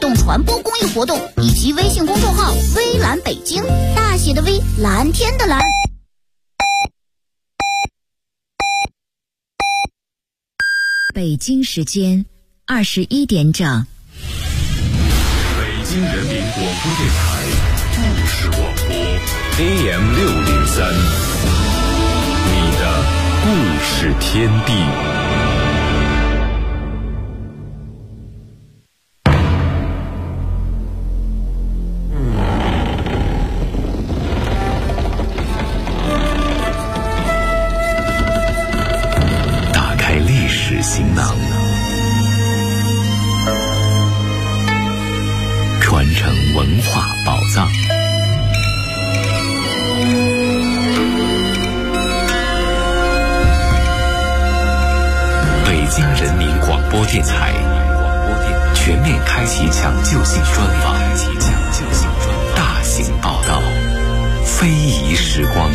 动传播公益活动以及微信公众号微蓝北京，大写的微，蓝天的蓝。 北京时间21点整。 北京人民广播电台故事广播 AM603，你的故事天地。打开历史行囊，传承文化宝藏。北京人民广播电台全面开启抢救性专访，大型报道，非遗时光。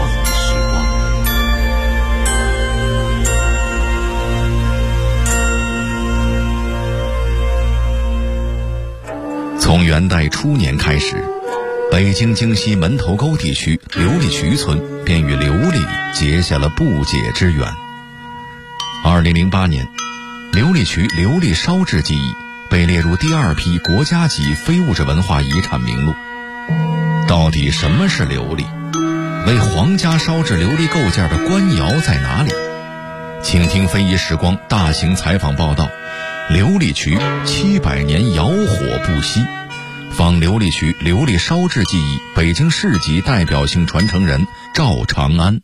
从元代初年开始，北京京西门头沟地区琉璃渠村便与琉璃结下了不解之缘。2008年，琉璃渠琉璃烧制技艺被列入第2批国家级非物质文化遗产名录。到底什么是琉璃？为皇家烧制琉璃构件的官窑在哪里？请听非遗时光大型采访报道，琉璃渠700年窑火不熄，访琉璃渠琉璃烧制技艺北京市级代表性传承人赵长安。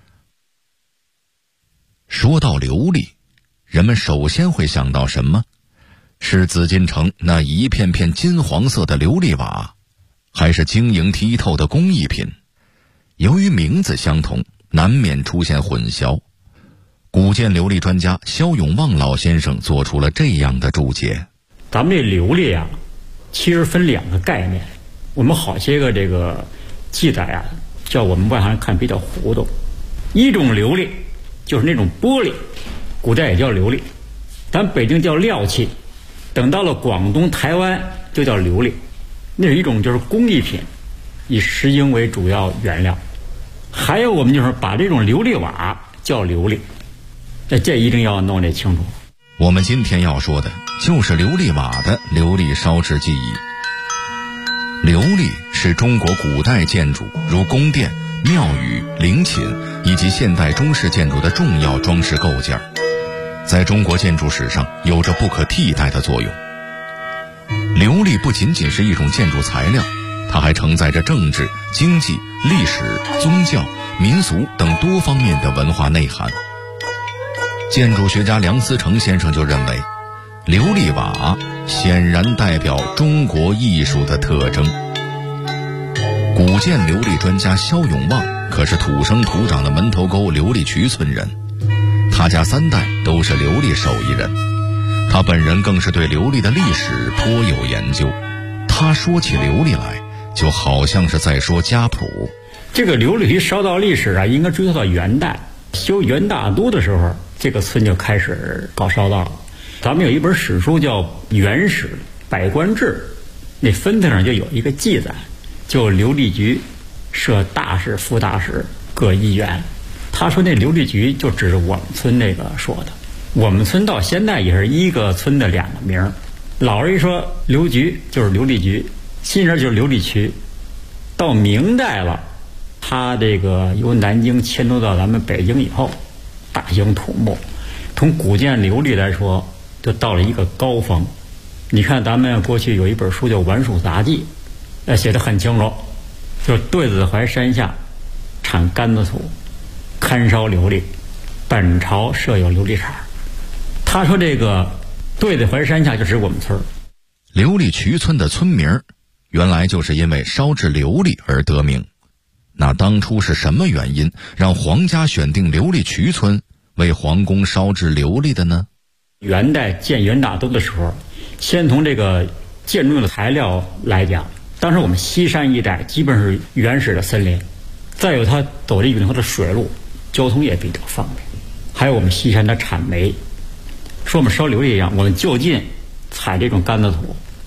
说到琉璃，人们首先会想到什么？是紫禁城那一片片金黄色的琉璃瓦，还是晶莹剔透的工艺品？由于名字相同，难免出现混淆。古建琉璃专家肖永旺老先生做出了这样的注解： 咱们这琉璃啊，其实分2个概念。我们好些个这个记载啊，叫我们外行人看比较糊涂。一种琉璃就是那种玻璃，古代也叫琉璃，咱北京叫料器，等到了广东、台湾就叫琉璃。那是一种就是工艺品，以石英为主要原料。还有我们就是把这种琉璃瓦叫琉璃，这一定要弄得清楚。 我们今天要说的就是琉璃瓦的琉璃烧制技艺。琉璃是中国古代建筑如宫殿、庙宇、陵寝以及现代中式建筑的重要装饰构件，在中国建筑史上有着不可替代的作用。琉璃不仅仅是一种建筑材料，它还承载着政治、经济、历史、宗教、民俗等多方面的文化内涵。建筑学家梁思成先生就认为，琉璃瓦显然代表中国艺术的特征。古建琉璃专家肖永旺可是土生土长的门头沟琉璃渠村人，他家3代都是琉璃手艺人，他本人更是对琉璃的历史颇有研究。他说起琉璃来，就好像是在说家谱。 这个琉璃渠烧造历史啊，应该追溯到元代，修元大都的时候，这个村就开始搞烧造了。咱们有一本史书叫《元史百官志》，那分子上就有一个记载，就琉璃局设大使、副大使各1员。他说那琉璃局就指着我们村那个说的。我们村到现在也是一个村的2个名，老人一说琉局就是琉璃局，新人就是琉璃渠。到明代了，他这个由南京迁都到咱们北京以后，大兴土木，从古建琉璃来说，就到了一个高峰。你看咱们过去有一本书叫《玩蜀杂记》，写得很清楚，就是对子怀山下产干子土，勘烧琉璃，本朝设有琉璃厂。他说这个对子怀山下就指我们村。 琉璃渠村的村名原来就是因为烧制琉璃而得名。那当初是什么原因让皇家选定琉璃渠村为皇宫烧制琉璃的呢？ 元代建元大都的时候，先从这个建筑的材料来讲，当时我们西山一带基本是原始的森林，再有它走了一条的水路，交通也比较方便，还有我们西山的产煤。说我们烧琉璃一样，我们就近采这种干子土，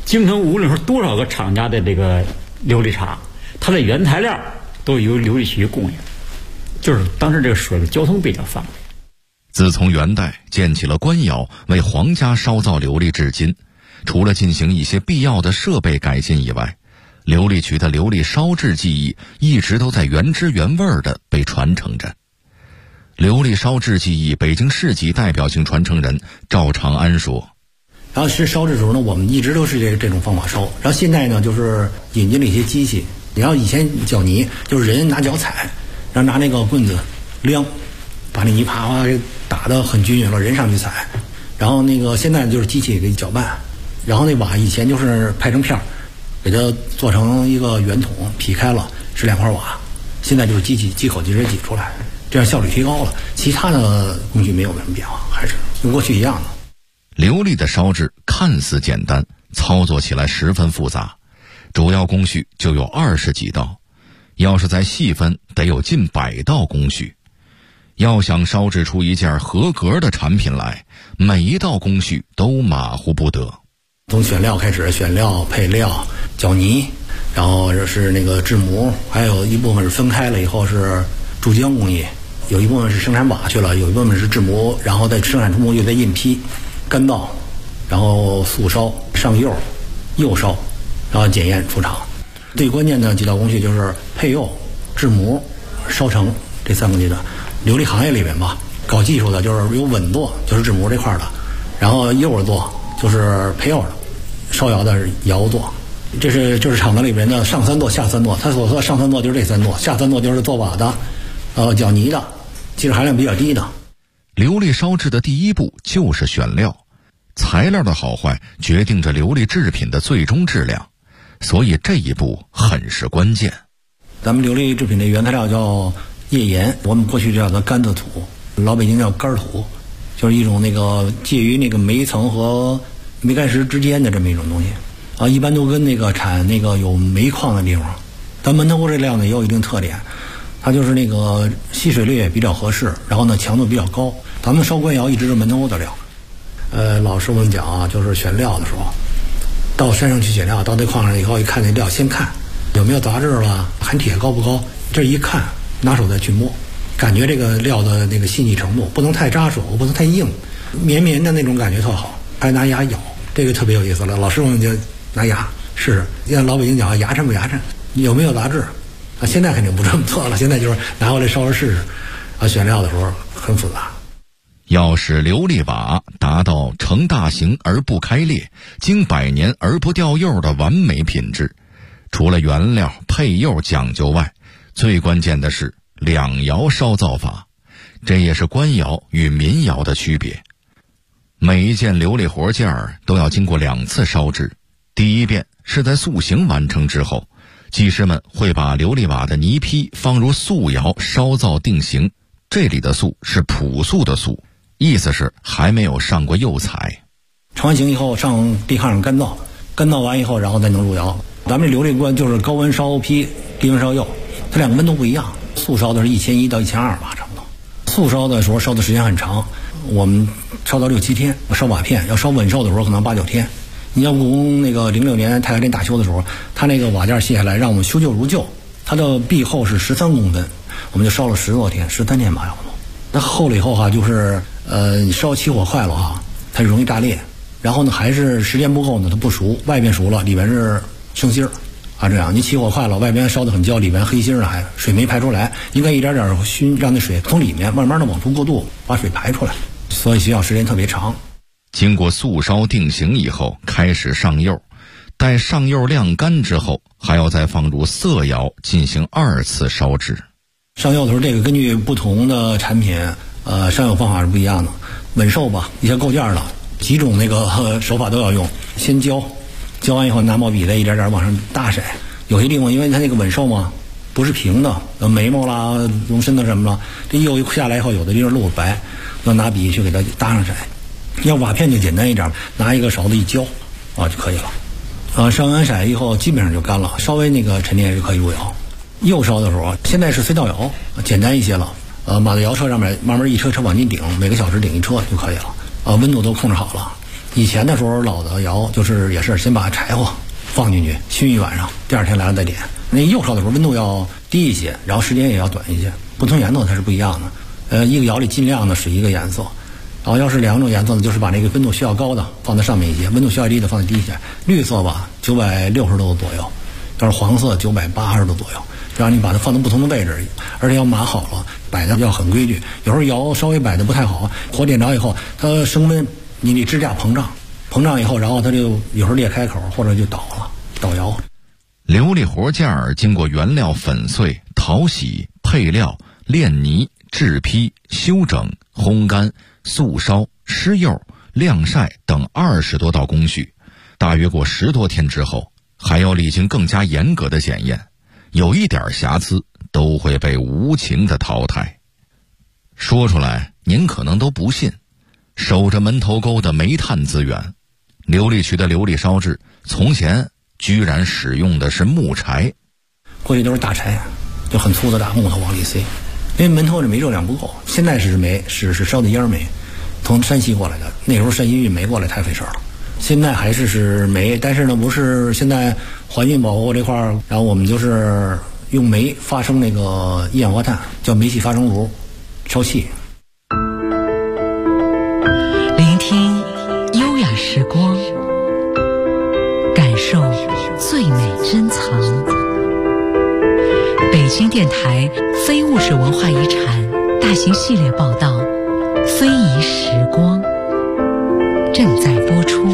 京城无论说多少个厂家的这个琉璃茶，它的原材料都由琉璃区供应，就是当时这个水的交通比较方便。 自从元代建起了官窑为皇家烧造琉璃至今，除了进行一些必要的设备改进以外，琉璃渠的琉璃烧制技艺一直都在原汁原味的被传承着。琉璃烧制技艺北京市级代表性传承人赵长安说， 然后是烧制的时候呢，我们一直都是这种方法烧，然后现在呢就是引进了一些机器，然后以前搅泥就是人拿脚踩，然后拿那个棍子量，把那泥啪啪给打得很均匀了，人上去踩，然后那个现在就是机器给搅拌，然后那瓦以前就是拍成片儿，给它做成一个圆筒劈开了是2块瓦，现在就是机口直接挤出来，这样效率提高了，其他的工序没有什么变化，还是跟过去一样的。 琉璃的烧制看似简单，操作起来十分复杂，主要工序就有20几道，要是再细分得有近100道工序。要想烧制出一件合格的产品来，每一道工序都马虎不得。 从选料开始，选料、配料、搅泥，然后是那个制模，还有一部分是分开了以后是注浆工艺，有一部分是生产瓦去了，有一部分是制模，然后再生产出模具再印批、干燥，然后速烧、上釉、釉烧，然后检验出厂。最关键的几道工序就是配釉、制模、烧成这3个阶段。琉璃行业里面吧，搞技术的就是有稳做，就是制模这块的，然后釉做就是配釉的，烧窑的是窑做，就是厂子里面的上3座下3座，他所说的上3座就是这3座，下3座就是做瓦的，搅泥的，技术含量比较低的。 琉璃烧制的第一步就是选料，材料的好坏决定着琉璃制品的最终质量，所以这一步很是关键。 咱们琉璃制品的原材料叫页岩，我们过去叫它干子土，老北京叫干土，就是一种那个介于那个煤层和煤矸石之间的这么一种东西啊，一般都跟那个产那个有煤矿的地方。咱门头沟这料呢也有一定特点，它就是那个吸水率也比较合适，然后呢强度比较高。咱们烧官窑一直是门头沟的料。老师傅们讲啊，就是选料的时候，到山上去选料，到那矿上以后一看那料，先看有没有杂质了，含铁高不高，这一看拿手再去摸，感觉这个料的那个细腻程度，不能太扎手，不能太硬，绵绵的那种感觉特好。还拿牙咬，这个特别有意思了。老师傅们就拿牙试试，像老北京讲牙碜不牙碜，有没有杂质啊？现在肯定不这么做了，现在就是拿回来烧着试试啊。选料的时候很复杂。 要使琉璃瓦达到成大形而不开裂，经100年而不掉釉的完美品质，除了原料配釉讲究外，最关键的是2窑烧造法，这也是官窑与民窑的区别。每一件琉璃活件都要经过2次烧制，第一遍是在塑形完成之后，技师们会把琉璃瓦的泥坯放入素窑烧造定型，这里的素是朴素的素，意思是还没有上过釉彩。 成完形以后上地炕上干燥，干燥完以后然后再能入窑。咱们这琉璃罐就是高温烧坯，低温烧釉，它2个温度不一样。素烧的是1100到1200瓦差不多，素烧的时候烧的时间很长，我们烧到6、7天。烧瓦片要烧稳烧的时候可能8、9天。你像故宫那个06年太和殿大修的时候，它那个瓦件卸下来让我们修旧如旧，它的壁厚是13公分，我们就烧了10多天，13天吧差不多。那厚了以后就是你烧起火快了啊，它容易炸裂。然后呢还是时间不够呢，它不熟，外边熟了里边是生芯儿啊，这样你起火快了，外边烧得很焦，里边黑芯儿还水没排出来，应该一点点熏，让那水从里面慢慢的往出过渡，把水排出来，所以需要时间特别长。 经过素烧定型以后，开始上釉，待上釉晾干之后，还要再放入色窑进行2次烧制。 上釉的时候，这个根据不同的产品，上釉方法是不一样的。稳寿吧，一些构件的几种那个手法都要用，先浇完以后拿毛笔再一点点往上大筛。有些地方因为它那个稳寿嘛不是平的，眉毛啦、容身的什么了，这釉下来以后有的地方露白，要拿笔去给它搭上色。要瓦片就简单一点，拿一个勺子一浇啊就可以了。上完色以后基本上就干了，稍微那个沉淀就可以入窑。釉烧的时候现在是隧道窑，简单一些了。码到窑车上面慢慢一车车往进顶，每个小时顶一车就可以了。温度都控制好了， 以前的时候老的窑就是也是先把柴火放进去熏一晚上，第二天来了再点。那釉烧的时候温度要低一些，然后时间也要短一些，不同颜色它是不一样的。一个窑里尽量的是一个颜色，然后要是两种颜色呢，就是把那个温度需要高的放在上面一些，温度需要低的放在低一些。绿色吧960度左右，要是黄色980度左右，这样你把它放到不同的位置，而且要码好了，摆的要很规矩。有时候窑稍微摆的不太好，火点着以后它升温，你得支架膨胀以后，然后它就有时候裂开口或者就倒窑。 琉璃活件儿经过原料粉碎、淘洗、配料、炼泥、制坯、修整、烘干、速烧、施釉、晾晒等20多道工序，大约过10多天之后，还要历经更加严格的检验，有一点瑕疵都会被无情的淘汰。说出来您可能都不信，守着门头沟的煤炭资源，琉璃渠的琉璃烧制从前居然使用的是木柴。 过去都是大柴，就很粗的大木头往里塞，因为门头的煤热量不够。现在是煤是烧的烟煤，从山西过来的，那时候山西运煤过来太费事了。现在还是煤，但是呢不是现在环境保护这块儿，然后我们就是用煤发生那个一氧化碳，叫煤气发生炉，烧气。 聆听优雅时光，感受最美珍藏。北京电台非物质文化遗产大型系列报道《非遗时光》正在播出。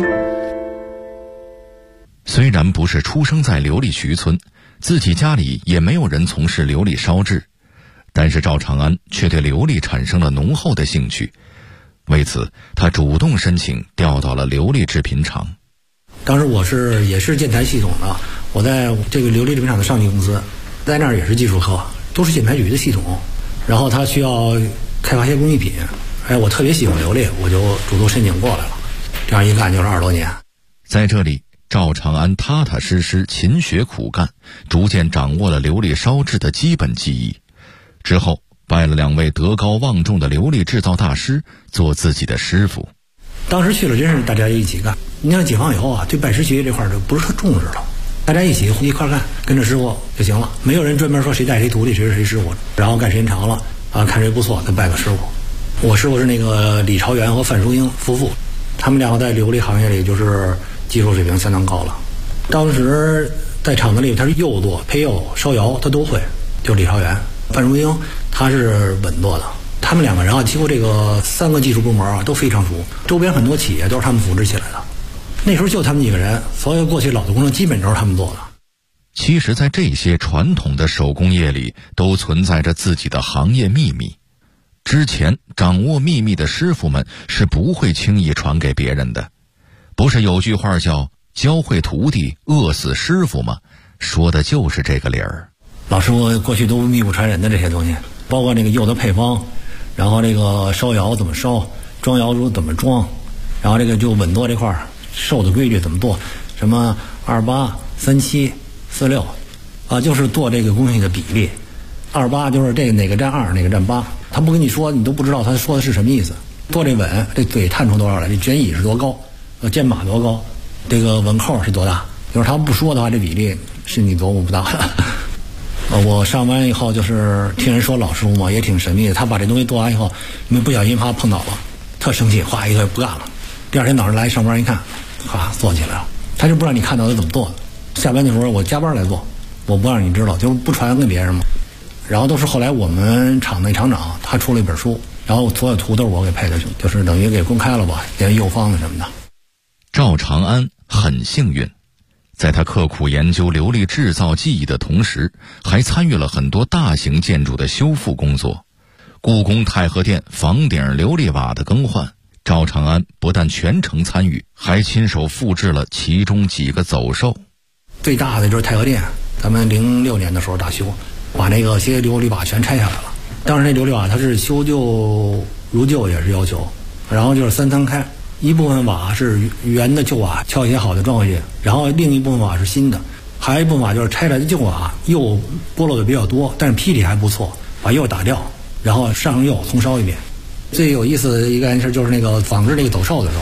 虽然不是出生在琉璃渠村，自己家里也没有人从事琉璃烧制，但是赵长安却对琉璃产生了浓厚的兴趣。为此，他主动申请调到了琉璃制品厂。 当时我也是建材系统的，我在这个琉璃制品厂的上级公司，在那儿也是技术科，都是建材局的系统。然后他需要开发一些工艺品，我特别喜欢琉璃，我就主动申请过来了。这样一干就是20多年。 在这里，赵长安踏踏实实勤学苦干，逐渐掌握了琉璃烧制的基本技艺。之后拜了2位德高望重的琉璃制造大师做自己的师傅。 当时去了真是大家一起干。你看解放以后啊，对拜师学艺这块就不是特重视了，大家一块干，跟着师傅就行了，没有人专门说谁带谁徒弟，谁是谁师傅，然后干时间长了啊，看谁不错再拜个师傅。我师傅是那个李朝元和范淑英夫妇，他们两个在琉璃行业里就是技术水平相当高了。当时在厂子里他是釉做、配釉、烧窑他都会，就李朝元。范淑英他是稳做的。他们2个人啊，几乎这个3个技术部门啊都非常熟，周边很多企业都是他们扶持起来的。那时候就他们几个人，所有过去老的工程基本都是他们做的。 其实在这些传统的手工业里都存在着自己的行业秘密，之前掌握秘密的师傅们是不会轻易传给别人的。不是有句话叫教会徒弟饿死师傅吗？说的就是这个理儿。 老师傅过去都密不传人的这些东西，包括那个釉的配方，然后这个烧窑怎么烧，装窑炉怎么装，然后这个就稳做这块受的规矩怎么做，什么28、37、46啊，就是做这个工艺的比例。28就是这个哪个占2，哪个占8，他不跟你说，你都不知道他说的是什么意思。做这稳，这嘴探出多少来，这卷椅是多高，肩把多高，这个稳扣是多大。就是他不说的话，这比例是你琢磨不到的。我上班以后就是听人说老师傅嘛，也挺神秘的。他把这东西做完以后，因为不小心啪碰倒了，特生气，哗一个不干了。第2天早上来上班一看，哗做起来了。他就不让你看到他怎么做的。下班的时候我加班来做，我不让你知道，就是不传给别人嘛。然后都是后来我们厂内厂长他出了一本书，然后所有图都是我给配的，就是等于给公开了吧，连釉方子什么的。 赵长安很幸运，在他刻苦研究琉璃制造技艺的同时，还参与了很多大型建筑的修复工作。故宫太和殿房顶琉璃瓦的更换，赵长安不但全程参与，还亲手复制了其中几个走兽。 最大的就是太和殿，咱们06年的时候大修，把那个些琉璃瓦全拆下来了。当时那琉璃瓦它是修旧如旧也是要求，然后就是3层开，一部分瓦是原的旧瓦敲一些好的装回去，然后另一部分瓦是新的，还有一部分瓦就是拆来的旧瓦釉剥落的比较多，但是坯体还不错，把釉打掉，然后上釉重烧一遍。最有意思的一个件事就是那个仿制那个走兽的时候，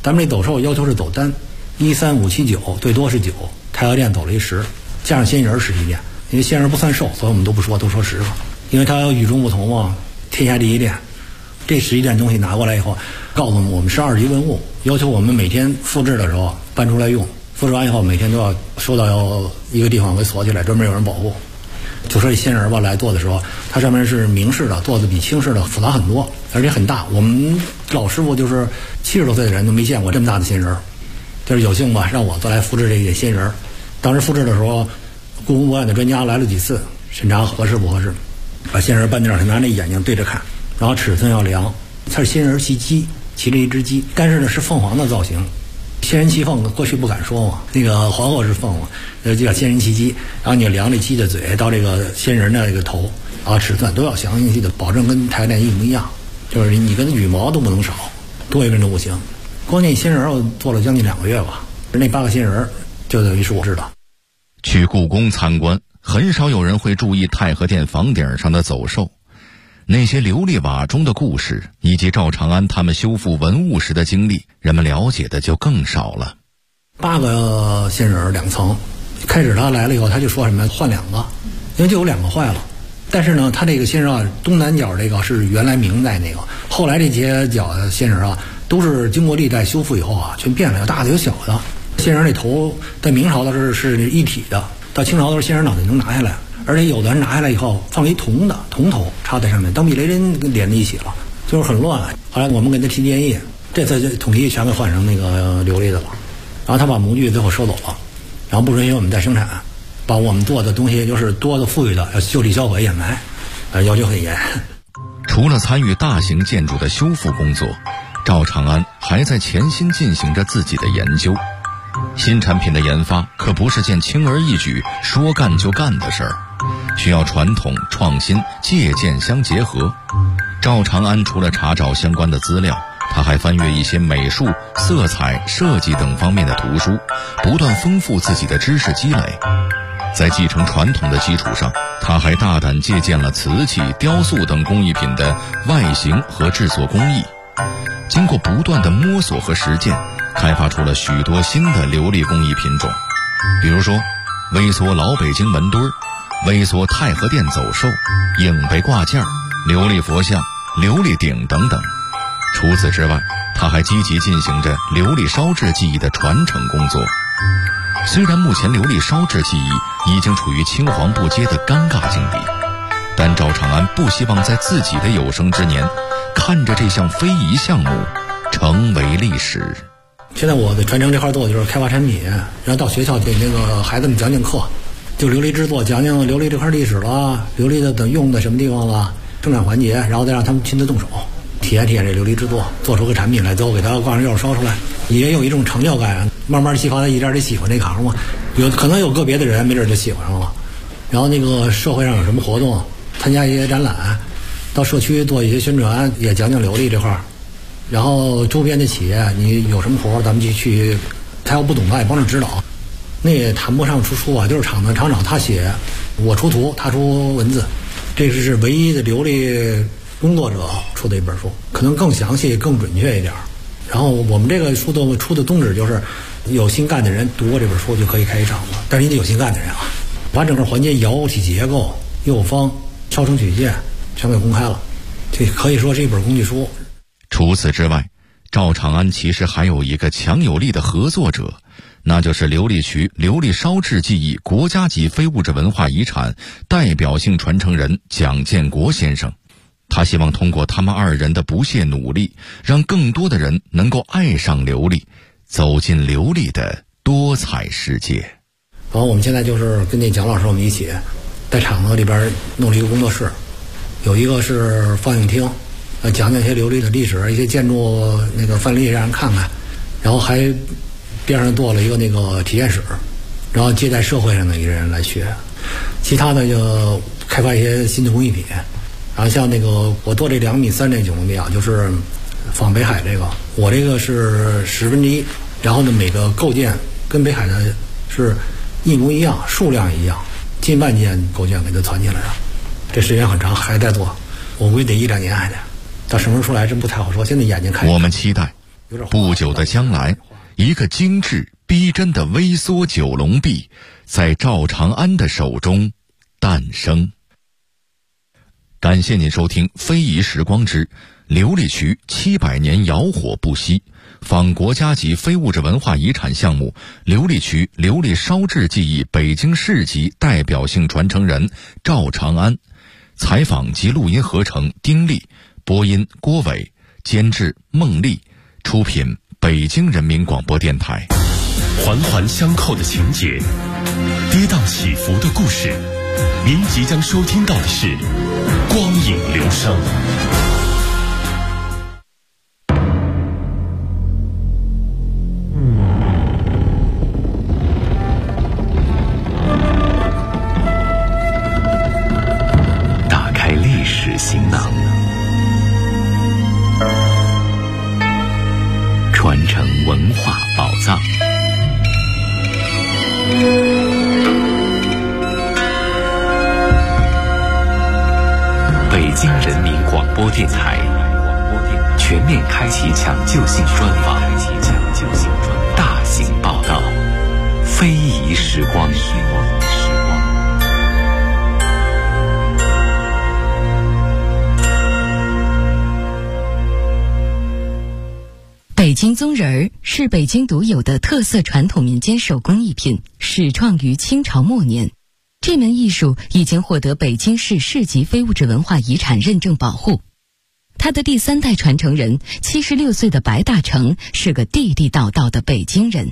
咱们这走寿要求是走单，1、3、5、7、9，最多是9。太和殿走了一10，加上仙人11殿，因为仙人不算寿，所以我们都不说，都说10个，因为它与众不同嘛，天下第一殿。这11殿东西拿过来以后，告诉我们是2级文物，要求我们每天复制的时候搬出来用，复制完以后每天都要收到一个地方给锁起来，专门有人保护。就说这仙人吧，来做的时候，它上面是明式的，做的比清式的复杂很多，而且很大。我们老师傅就是70多岁的人都没见过这么大的仙人，就是有幸吧，让我再来复制这个仙人。当时复制的时候，故宫博物院的专家来了几次，审查合适不合适，把仙人搬那儿，拿那眼睛对着看，然后尺寸要量。它是仙人骑鸡，骑着一只鸡，但是呢是凤凰的造型。仙人骑凤过去不敢说嘛，那个皇后是凤嘛，就叫仙人骑鸡。然后你量这鸡的嘴到这个仙人的这个头啊，尺寸都要详细的保证跟太和殿一模一样，就是你跟羽毛都不能少，多一根都不行。光那仙人我做了将近2个月吧，那8个仙人就等于是我知道。 去故宫参观，很少有人会注意太和殿房顶上的走兽。那些琉璃瓦中的故事，以及赵长安他们修复文物时的经历，人们了解的就更少了。 8个仙人2层，开始他来了以后，他就说什么换2个，因为就有2个坏了。但是呢，他这个仙人啊，东南角这个是原来明代那个，后来这些角的仙人啊，都是经过历代修复以后啊，全变了，有大的有小的。仙人这头在明朝的是一体的，到清朝的时候仙人脑袋能拿下来。而且有的人拿下来以后放了一铜头插在上面，当避雷针连在一起了，就是很乱。后来我们给他提建议，这次就统一全给换成那个琉璃的了。然后他把模具最后收走了，然后不允许我们再生产，把我们做的东西就是多的富裕的要就地销毁掩埋，要求很严。 除了参与大型建筑的修复工作，赵长安还在潜心进行着自己的研究。新产品的研发可不是件轻而易举说干就干的事儿，需要传统创新借鉴相结合。赵长安除了查找相关的资料，他还翻阅一些美术、色彩、设计等方面的图书，不断丰富自己的知识积累。在继承传统的基础上，他还大胆借鉴了瓷器、雕塑等工艺品的外形和制作工艺。经过不断的摸索和实践，开发出了许多新的琉璃工艺品种，比如说微缩老北京门墩儿、微缩太和殿走兽、影背挂件、琉璃佛像、琉璃鼎等等。除此之外，他还积极进行着琉璃烧制技艺的传承工作。虽然目前琉璃烧制技艺已经处于青黄不接的尴尬境地，但赵长安不希望在自己的有生之年看着这项非遗项目成为历史。 现在我的传承这块做的就是开发产品，然后到学校给那个孩子们讲课，就琉璃制作，讲讲琉璃这块历史了，琉璃的用的什么地方了，生产环节，然后再让他们亲自动手体验这琉璃制作，做出个产品来，最后给他挂上钥匙烧出来，也有一种成就感。慢慢激发他一点点喜欢这行嘛，可能有个别的人没准就喜欢上了。然后那个社会上有什么活动，参加一些展览，到社区做一些宣传，也讲讲琉璃这块。然后周边的企业，你有什么活咱们就去，他要不懂他也帮着指导。那也谈不上出书啊，就是厂长他写，我出图，他出文字，这是唯一的琉璃工作者出的一本书，可能更详细更准确一点。然后我们这个书的出的宗旨就是有心干的人读过这本书就可以开一厂子，但是你得有心干的人啊，把整个环节窑体结构、釉方、烧成曲线全给公开了，这可以说是一本工具书。 除此之外，赵长安其实还有一个强有力的合作者，那就是琉璃渠琉璃烧制技艺国家级非物质文化遗产代表性传承人蒋建国先生。他希望通过他们2人的不懈努力，让更多的人能够爱上琉璃，走进琉璃的多彩世界。 然后我们现在就是跟那蒋老师我们一起在厂子里边弄了一个工作室，有一个是放映厅，讲讲一些琉璃的历史，一些建筑那个范例让人看看，然后还边上做了一个那个体验室，然后接待社会上的一个人来学，其他的就开发一些新的工艺品。然后像那个我做这2.3米这9米啊，就是仿北海这个，我这个是1/10，然后呢每个构件跟北海的是一模一样，数量一样，近万件构件给它攒起来了。这时间很长，还在做，我估计得1-2年还得。到什么时候出来真不太好说，现在眼睛看。 我们期待不久的将来，一个精致逼真的微缩九龙壁在赵长安的手中诞生。感谢您收听《非遗时光之琉璃渠700年窑火不息》，仿国家级非物质文化遗产项目琉璃渠琉璃烧制技艺北京市级代表性传承人赵长安。采访及录音合成丁力，播音郭伟，监制孟丽，出品北京人民广播电台。 环环相扣的情节，跌宕起伏的故事，您即将收听到的是光影流声。打开历史行囊，传承文化宝藏。北京人民广播电台全面开启抢救性专访，大型报道，非遗时光。 北京宗人儿是北京独有的特色传统民间手工艺品，始创于清朝末年。这门艺术已经获得北京市市级非物质文化遗产认证保护。他的第3代传承人76岁的白大成是个地地道道的北京人。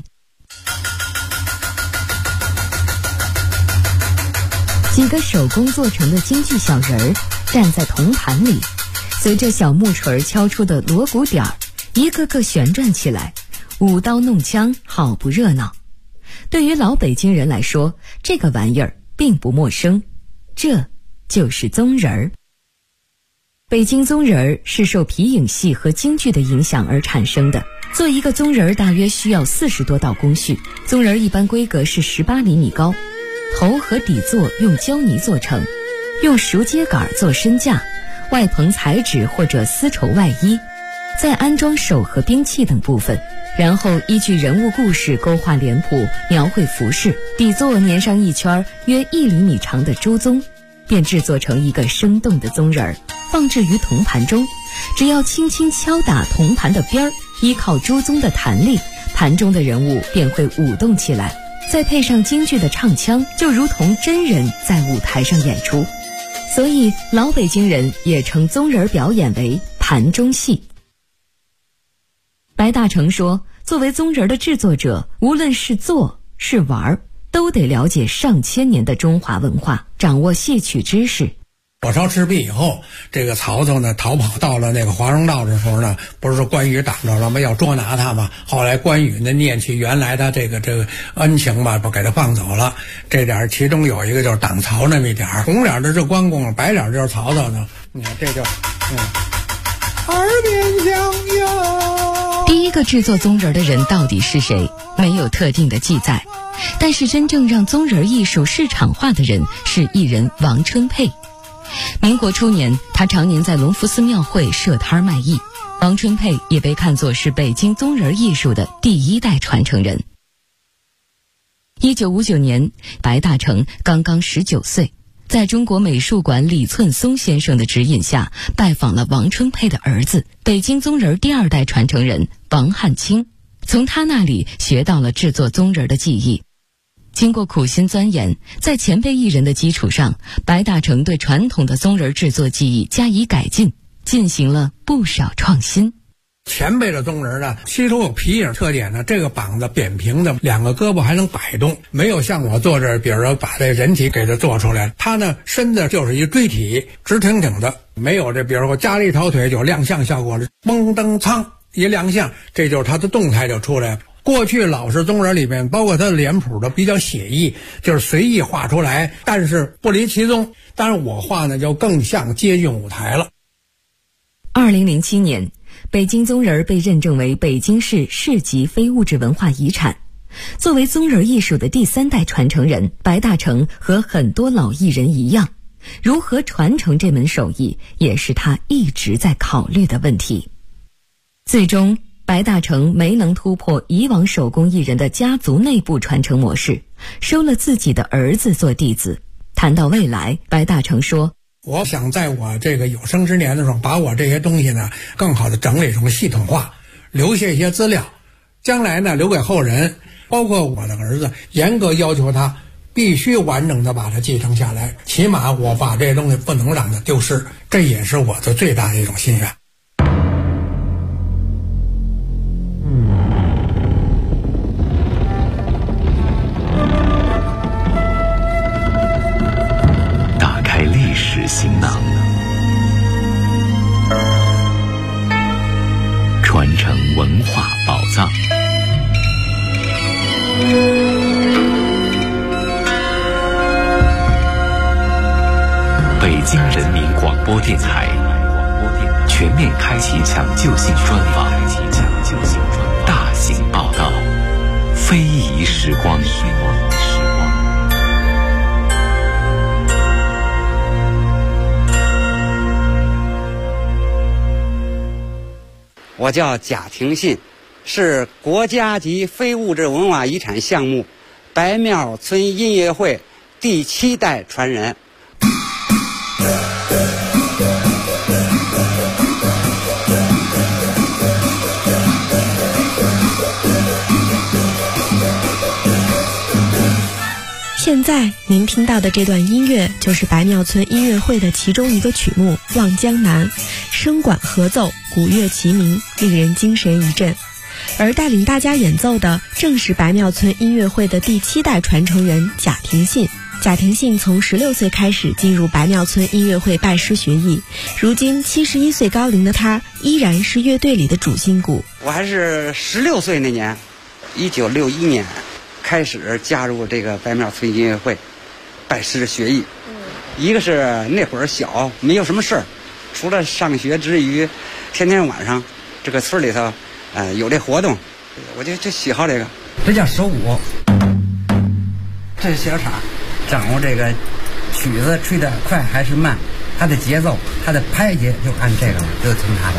几个手工做成的京剧小人儿站在铜盘里，随着小木锤敲出的锣鼓点儿，一个个旋转起来，舞刀弄枪，好不热闹。对于老北京人来说，这个玩意儿并不陌生，这就是宗人儿。北京宗人儿是受皮影戏和京剧的影响而产生的。做一个宗人儿大约需要40多道工序，宗人儿一般规格是18厘米高，头和底座用胶泥做成，用熟秸秆做身架，外棚彩纸或者丝绸外衣，再安装手和兵器等部分，然后依据人物故事勾画脸谱，描绘服饰，底座粘上一圈约1厘米长的猪鬃，便制作成一个生动的宗人儿，放置于铜盘中。只要轻轻敲打铜盘的边儿，依靠猪鬃的弹力，盘中的人物便会舞动起来，再配上京剧的唱腔，就如同真人在舞台上演出。所以老北京人也称宗人表演为盘中戏。白大成说，作为宗人的制作者，无论是做是玩，都得了解上千年的中华文化，掌握戏曲知识。 火烧赤壁以后，这个曹操呢逃跑到了那个华容道的时候呢，不是说关羽挡着了吗？要捉拿他嘛。后来关羽呢念起原来的这个恩情吧，不给他放走了。这点其中有一个就是挡曹那么一点，红脸的是关公，白脸就是曹操呢。你看这就耳边响哟。 第一个制作宗人的人到底是谁？没有特定的记载，但是真正让宗人艺术市场化的人是艺人王春佩。民国初年，他常年在隆福寺庙会设摊卖艺。王春佩也被看作是北京宗人艺术的第1代传承人。1959年，白大成刚刚19岁，在中国美术馆李寸松先生的指引下，拜访了王春佩的儿子，北京宗人第2代传承人王汉卿，从他那里学到了制作宗人的技艺。经过苦心钻研，在前辈艺人的基础上，白大成对传统的宗人制作技艺加以改进，进行了不少创新。 前辈的宗人呢，其中有皮影特点呢，这个膀子扁平的，2个胳膊还能摆动，没有像我做这，比如说把这人体给它做出来，它呢身子就是一锥体，直挺挺的，没有这比如说加了一条腿就亮相效果了，嘣噔噌一亮相，这就是它的动态就出来了。过去老式宗人里面，包括他的脸谱的比较写意，就是随意画出来，但是不离其宗。当然我画呢就更像接近舞台了。 2007年，北京宗人被认证为北京市市级非物质文化遗产。作为宗人艺术的第3代传承人，白大成和很多老艺人一样，如何传承这门手艺，也是他一直在考虑的问题。最终， 白大成没能突破以往手工艺人的家族内部传承模式，收了自己的儿子做弟子。谈到未来，白大成说， 我想在我这个有生之年的时候，把我这些东西呢更好的整理成系统化，留下一些资料，将来呢留给后人，包括我的儿子，严格要求他必须完整的把它继承下来，起码我把这些东西不能让它丢失，这也是我的最大的一种心愿。 打开历史行囊，传承文化宝藏。北京人民广播电台全面开启抢救性专访，大型报道，非遗时光。 我叫贾廷信，是国家级非物质文化遗产项目白庙村音乐会第7代传人。 现在您听到的这段音乐就是白庙村音乐会的其中一个曲目《望江南》，声管合奏，鼓乐齐鸣，令人精神一振。而带领大家演奏的正是白庙村音乐会的第7代传承人贾廷信。贾廷信从16岁开始进入白庙村音乐会拜师学艺，如今71岁高龄的他依然是乐队里的主心骨。 我还是16岁那年，1961年开始加入这个白庙村音乐会，拜师学艺。一个是那会儿小，没有什么事儿，除了上学之余，天天晚上这个村里头，有这活动，我就喜好这个。这叫手鼓，这是小叉，掌握这个曲子吹得快还是慢，它的节奏，它的拍节就按这个，就听它的。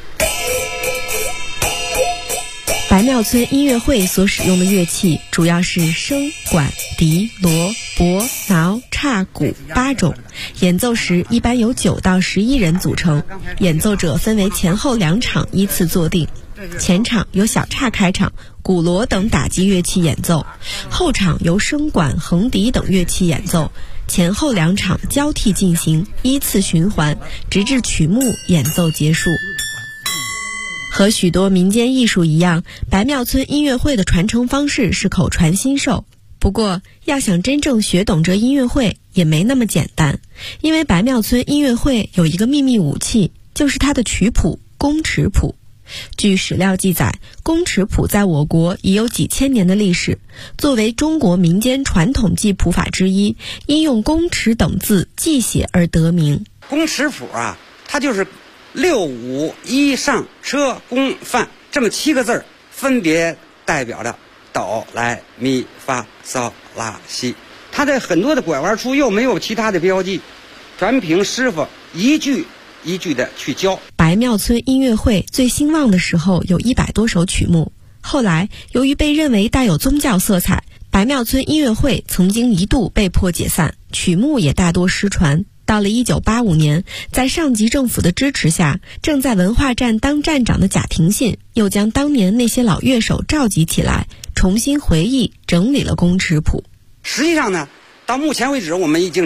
白庙村音乐会所使用的乐器主要是笙、管、笛、锣、钹、挠、叉、鼓8种，演奏时一般由9到11人组成，演奏者分为前后2场依次坐定。前场由小叉开场，鼓锣等打击乐器演奏，后场由笙管、横笛等乐器演奏，前后2场交替进行，依次循环，直至曲目演奏结束。和许多民间艺术一样，白庙村音乐会的传承方式是口传心授。不过，要想真正学懂这音乐会也没那么简单，因为白庙村音乐会有一个秘密武器，就是它的曲谱宫尺谱。据史料记载，宫尺谱在我国已有几千年的历史，作为中国民间传统记谱法之一，因用宫尺等字记写而得名。 宫尺谱啊，它就是6、5、1上车宫范这么7个字儿，分别代表着哆来咪发嗦拉西。它的很多的拐弯处又没有其他的标记，全凭师傅一句一句的去教。 白庙村音乐会最兴旺的时候有100多首曲目，后来由于被认为带有宗教色彩，白庙村音乐会曾经一度被迫解散，曲目也大多失传。到了1985年，在上级政府的支持下，正在文化站当站长的贾廷信又将当年那些老乐手召集起来，重新回忆整理了宫尺谱。 实际上呢，到目前为止我们已经